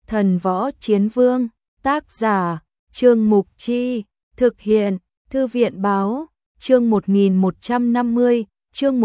Thần Võ Chiến Vương, tác giả, Trương Mục Chi, thực hiện, Thư viện Báo, chương 1150, chương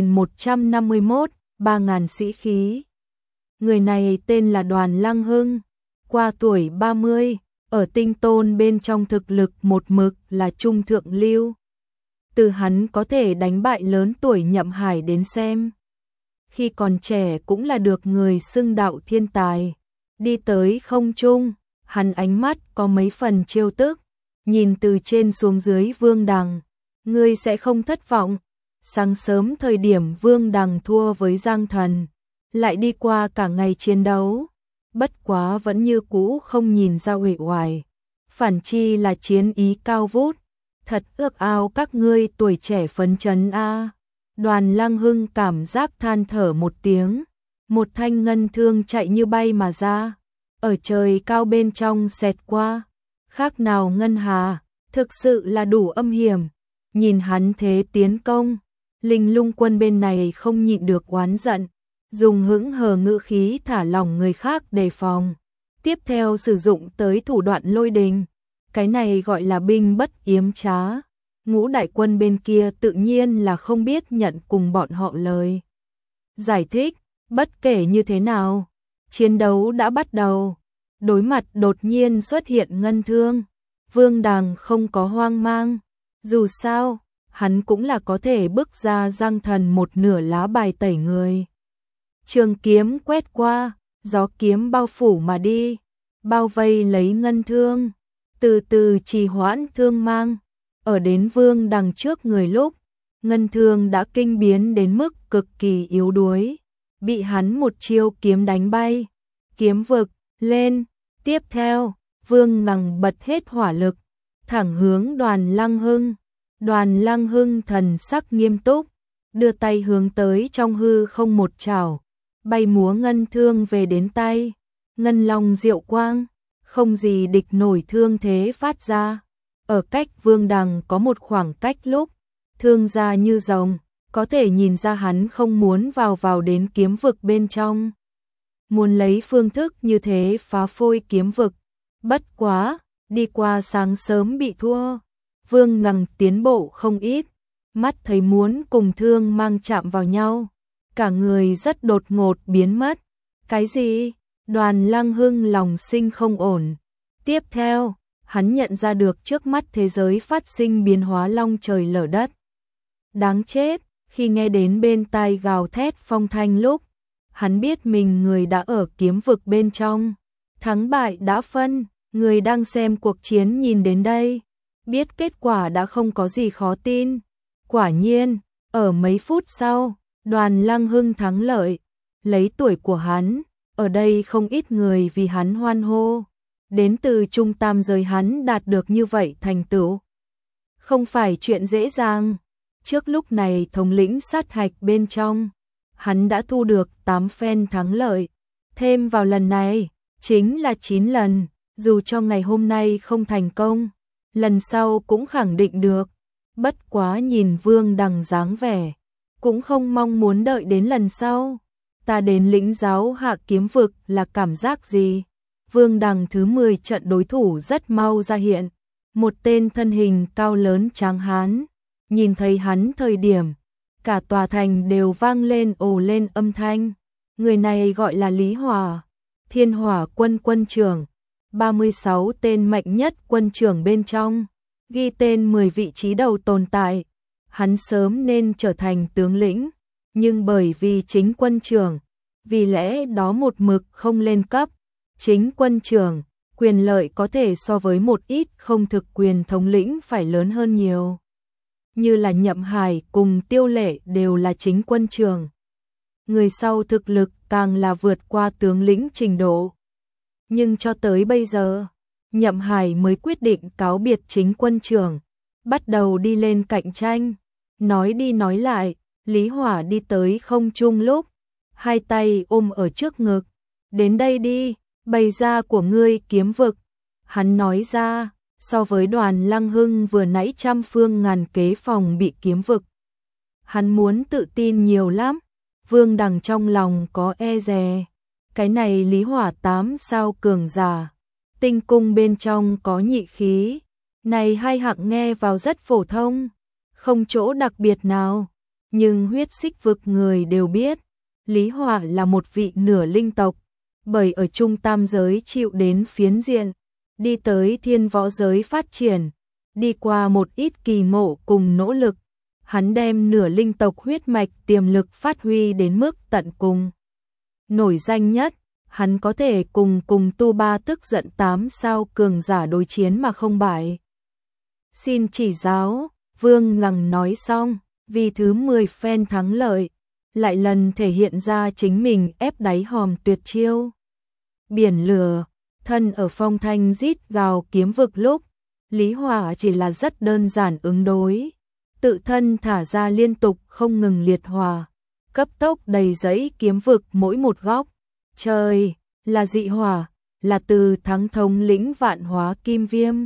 1151, 3.000 sĩ khí. Người này tên là Đoàn Lăng Hưng, qua tuổi 30, ở Tinh Tôn bên trong thực lực một mực là trung thượng lưu. Từ hắn có thể đánh bại lớn tuổi Nhậm Hải đến xem. Khi còn trẻ cũng là được người xưng đạo thiên tài. Đi tới không trung, hắn ánh mắt có mấy phần trêu tức, nhìn từ trên xuống dưới Vương Đằng, ngươi sẽ không thất vọng. Sáng sớm thời điểm Vương Đằng thua với Giang Thần, lại đi qua cả ngày chiến đấu, bất quá vẫn như cũ không nhìn ra uể oải, phản chi là chiến ý cao vút, thật ước ao các ngươi tuổi trẻ phấn chấn a. Đoàn Lăng Hưng cảm giác than thở một tiếng, một thanh ngân thương chạy như bay mà ra, ở trời cao bên trong xẹt qua, khác nào ngân hà, thực sự là đủ âm hiểm. Nhìn hắn thế tiến công, Linh Lung quân bên này không nhịn được oán giận, dùng hững hờ ngữ khí thả lỏng người khác đề phòng, tiếp theo sử dụng tới thủ đoạn lôi đình, cái này gọi là binh bất yếm trá. Ngũ đại quân bên kia tự nhiên là không biết nhận cùng bọn họ lời giải thích, bất kể như thế nào, chiến đấu đã bắt đầu. Đối mặt đột nhiên xuất hiện ngân thương, Vương Đằng không có hoang mang, dù sao, hắn cũng là có thể bước ra Giang Thần một nửa lá bài tẩy người. Trường kiếm quét qua, gió kiếm bao phủ mà đi, bao vây lấy ngân thương, từ từ trì hoãn thương mang. Ở đến Vương Đằng trước người lúc, ngân thương đã kinh biến đến mức cực kỳ yếu đuối, bị hắn một chiêu kiếm đánh bay, kiếm vực lên. Tiếp theo, Vương Đằng bật hết hỏa lực, thẳng hướng Đoàn Lăng Hưng. Đoàn Lăng Hưng thần sắc nghiêm túc, đưa tay hướng tới trong hư không một chảo, bay múa ngân thương về đến tay, ngân long diệu quang, không gì địch nổi thương thế phát ra. Ở cách Vương Đằng có một khoảng cách lúc, thương ra như rồng, có thể nhìn ra hắn không muốn vào đến kiếm vực bên trong. Muốn lấy phương thức như thế phá phôi kiếm vực, bất quá, đi qua sáng sớm bị thua. Vương Đằng tiến bộ không ít, mắt thấy muốn cùng thương mang chạm vào nhau, cả người rất đột ngột biến mất. Cái gì? Đoàn Lăng Hưng lòng sinh không ổn. Tiếp theo, hắn nhận ra được trước mắt thế giới phát sinh biến hóa long trời lở đất. Đáng chết, khi nghe đến bên tai gào thét phong thanh lúc, hắn biết mình người đã ở kiếm vực bên trong, thắng bại đã phân, người đang xem cuộc chiến nhìn đến đây, biết kết quả đã không có gì khó tin. Quả nhiên, ở mấy phút sau, Đoàn Lăng Hưng thắng lợi, lấy tuổi của hắn, ở đây không ít người vì hắn hoan hô, đến từ trung tam giới hắn đạt được như vậy thành tựu. Không phải chuyện dễ dàng, trước lúc này thống lĩnh sát hạch bên trong, hắn đã thu được 8 phen thắng lợi, thêm vào lần này, chính là 9 lần, dù cho ngày hôm nay không thành công, lần sau cũng khẳng định được. Bất quá nhìn Vương Đằng dáng vẻ, cũng không mong muốn đợi đến lần sau. Ta đến lĩnh giáo hạ kiếm vực là cảm giác gì? Vương Đằng thứ 10 trận đối thủ rất mau ra hiện, một tên thân hình cao lớn tráng hán, nhìn thấy hắn thời điểm, cả tòa thành đều vang lên ồ lên âm thanh. Người này gọi là Lý Hòa, Thiên Hỏa quân quân trưởng, 36 tên mạnh nhất quân trưởng bên trong, ghi tên 10 vị trí đầu tồn tại. Hắn sớm nên trở thành tướng lĩnh, nhưng bởi vì chính quân trưởng, vì lẽ đó một mực không lên cấp. Chính quân trưởng, quyền lợi có thể so với một ít không thực quyền thống lĩnh phải lớn hơn nhiều. Như là Nhậm Hải cùng Tiêu Lệ đều là chính quân trưởng. Người sau thực lực càng là vượt qua tướng lĩnh trình độ. Nhưng cho tới bây giờ, Nhậm Hải mới quyết định cáo biệt chính quân trưởng, bắt đầu đi lên cạnh tranh. Nói đi nói lại, Lý Hỏa đi tới không trung lúc, hai tay ôm ở trước ngực. Đến đây đi, bày ra của ngươi kiếm vực. Hắn nói ra, so với Đoàn Lăng Hưng vừa nãy trăm phương ngàn kế phòng bị kiếm vực. Hắn muốn tự tin nhiều lắm, Vương Đằng trong lòng có e dè. Cái này Lý Hỏa 8 sao cường giả, tinh cung bên trong có nhị khí, này hai hạng nghe vào rất phổ thông, không chỗ đặc biệt nào, nhưng huyết xích vực người đều biết, Lý Hỏa là một vị nửa linh tộc, bởi ở trung tam giới chịu đến phiến diện, đi tới thiên võ giới phát triển, đi qua một ít kỳ ngộ cùng nỗ lực, hắn đem nửa linh tộc huyết mạch tiềm lực phát huy đến mức tận cùng. Nổi danh nhất, hắn có thể cùng tu ba tức giận 8 sao cường giả đối chiến mà không bại. Xin chỉ giáo, Vương Lăng nói xong, vì thứ 10 phen thắng lợi, lại lần thể hiện ra chính mình ép đáy hòm tuyệt chiêu. Biển lửa, thân ở phong thanh rít gào kiếm vực lúc, Lý Hỏa chỉ là rất đơn giản ứng đối, tự thân thả ra liên tục không ngừng liệt hỏa, cấp tốc đầy dẫy kiếm vực mỗi một góc. Trời, là dị hỏa, là từ thắng thống lĩnh vạn hóa kim viêm.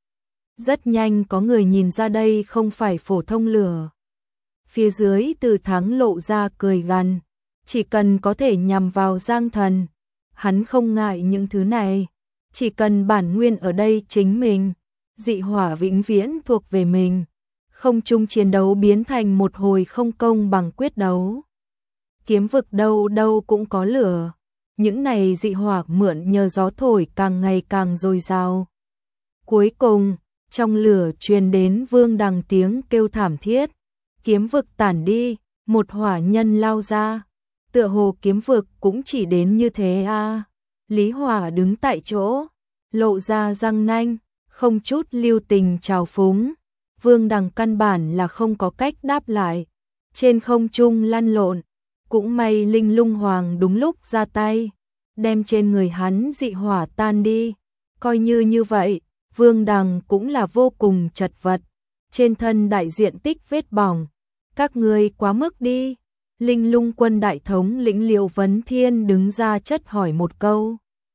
Rất nhanh có người nhìn ra đây không phải phổ thông lửa. Phía dưới từ thắng lộ ra cười gằn, chỉ cần có thể nhằm vào Giang Thần, hắn không ngại những thứ này, chỉ cần bản nguyên ở đây chính mình, dị hỏa vĩnh viễn thuộc về mình, không chung chiến đấu biến thành một hồi không công bằng quyết đấu. Kiếm vực đâu đâu cũng có lửa, những này dị hỏa mượn nhờ gió thổi càng ngày càng dồi dào. Cuối cùng, trong lửa truyền đến Vương Đằng tiếng kêu thảm thiết, kiếm vực tản đi, một hỏa nhân lao ra, tựa hồ kiếm vực cũng chỉ đến như thế a. Lý Hỏa đứng tại chỗ, lộ ra răng nanh, không chút lưu tình trào phúng. Vương Đằng căn bản là không có cách đáp lại, trên không trung lăn lộn, cũng may Linh Lung Hoàng đúng lúc ra tay, đem trên người hắn dị hỏa tan đi. Coi như vậy, Vương Đằng cũng là vô cùng chật vật, trên thân đại diện tích vết bỏng. Các ngươi quá mức đi. Linh Lung quân đại thống lĩnh Liễu Vấn Thiên đứng ra chất hỏi một câu.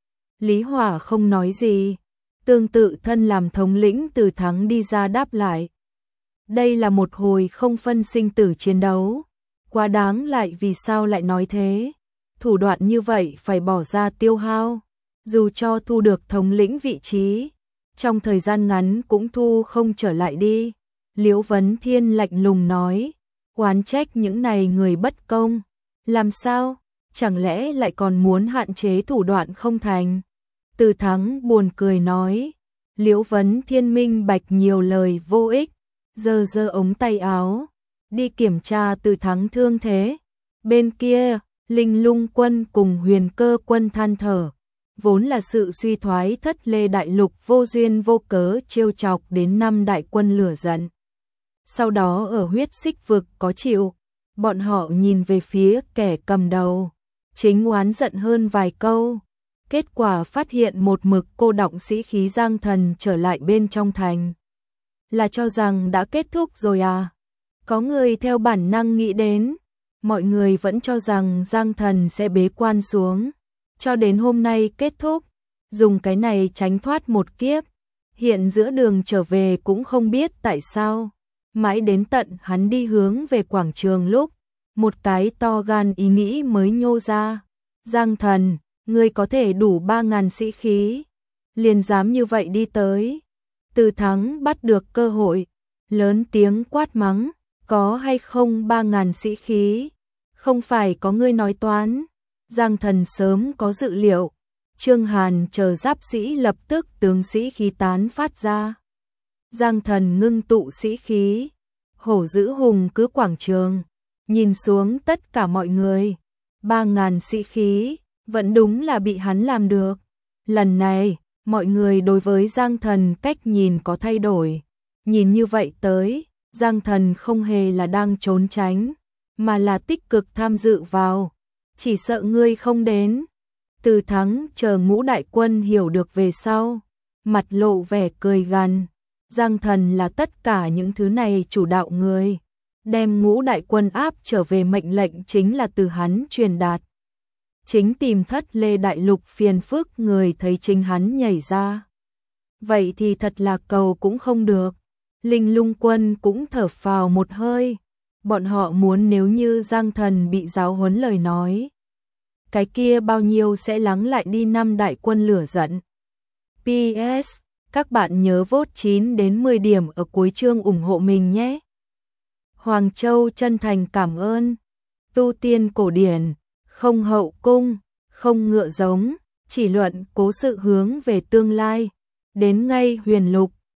Lý Hỏa không nói gì, tương tự thân làm thống lĩnh Từ Thắng đi ra đáp lại. Đây là một hồi không phân sinh tử chiến đấu, quá đáng lại vì sao lại nói thế? Thủ đoạn như vậy phải bỏ ra tiêu hao, dù cho thu được thống lĩnh vị trí, trong thời gian ngắn cũng thu không trở lại đi. Liễu Vấn Thiên lạnh lùng nói, oán trách những này người bất công, làm sao, chẳng lẽ lại còn muốn hạn chế thủ đoạn không thành? Từ Thắng buồn cười nói, Liễu Vấn Thiên minh bạch nhiều lời vô ích, giơ ống tay áo, đi kiểm tra Từ Thắng thương thế. Bên kia, Linh Lung quân cùng Huyền Cơ quân than thở, vốn là sự suy thoái thất Lê Đại Lục vô duyên vô cớ trêu chọc đến 5 đại quân lửa giận. Sau đó ở huyết xích vực có chịu, bọn họ nhìn về phía kẻ cầm đầu, chính oán giận hơn vài câu. Kết quả phát hiện một mực cô đọng sĩ khí Giang Thần trở lại bên trong thành. Là cho rằng đã kết thúc rồi à? Có người theo bản năng nghĩ đến, mọi người vẫn cho rằng Giang Thần sẽ bế quan xuống, cho đến hôm nay kết thúc, dùng cái này tránh thoát một kiếp. Hiện giữa đường trở về cũng không biết tại sao. Mãi đến tận hắn đi hướng về quảng trường lúc, một cái to gan ý nghĩ mới nhô ra. Giang Thần, ngươi có thể đủ 3.000 sĩ khí, liền dám như vậy đi tới. Từ Thắng bắt được cơ hội, lớn tiếng quát mắng, có hay không 3.000 sĩ khí, không phải có ngươi nói toán. Giang Thần sớm có dự liệu, Trương Hàn chờ giáp sĩ lập tức tướng sĩ khí tán phát ra. Giang Thần ngưng tụ sĩ khí, hổ giữ hùng cứ quảng trường, nhìn xuống tất cả mọi người, 3.000 sĩ khí, vẫn đúng là bị hắn làm được. Lần này, mọi người đối với Giang Thần cách nhìn có thay đổi, nhìn như vậy tới, Giang Thần không hề là đang trốn tránh, mà là tích cực tham dự vào, chỉ sợ ngươi không đến. Từ Thắng chờ Ngũ đại quân hiểu được về sau, mặt lộ vẻ cười gằn. Giang Thần là tất cả những thứ này chủ đạo người, đem Ngũ đại quân áp trở về mệnh lệnh chính là từ hắn truyền đạt. Chính tìm thất Lê Đại Lục phiền phức người thấy chính hắn nhảy ra. Vậy thì thật là cầu cũng không được. Linh Lung quân cũng thở phào một hơi. Bọn họ muốn nếu như Giang Thần bị giáo huấn lời nói, cái kia bao nhiêu sẽ lắng lại đi năm đại quân lửa giận. PS, các bạn nhớ vote 9 đến 10 điểm ở cuối chương ủng hộ mình nhé. Hoàng Châu chân thành cảm ơn. Tu tiên cổ điển, không hậu cung, không ngựa giống, chỉ luận cố sự hướng về tương lai. Đến ngay huyền lục,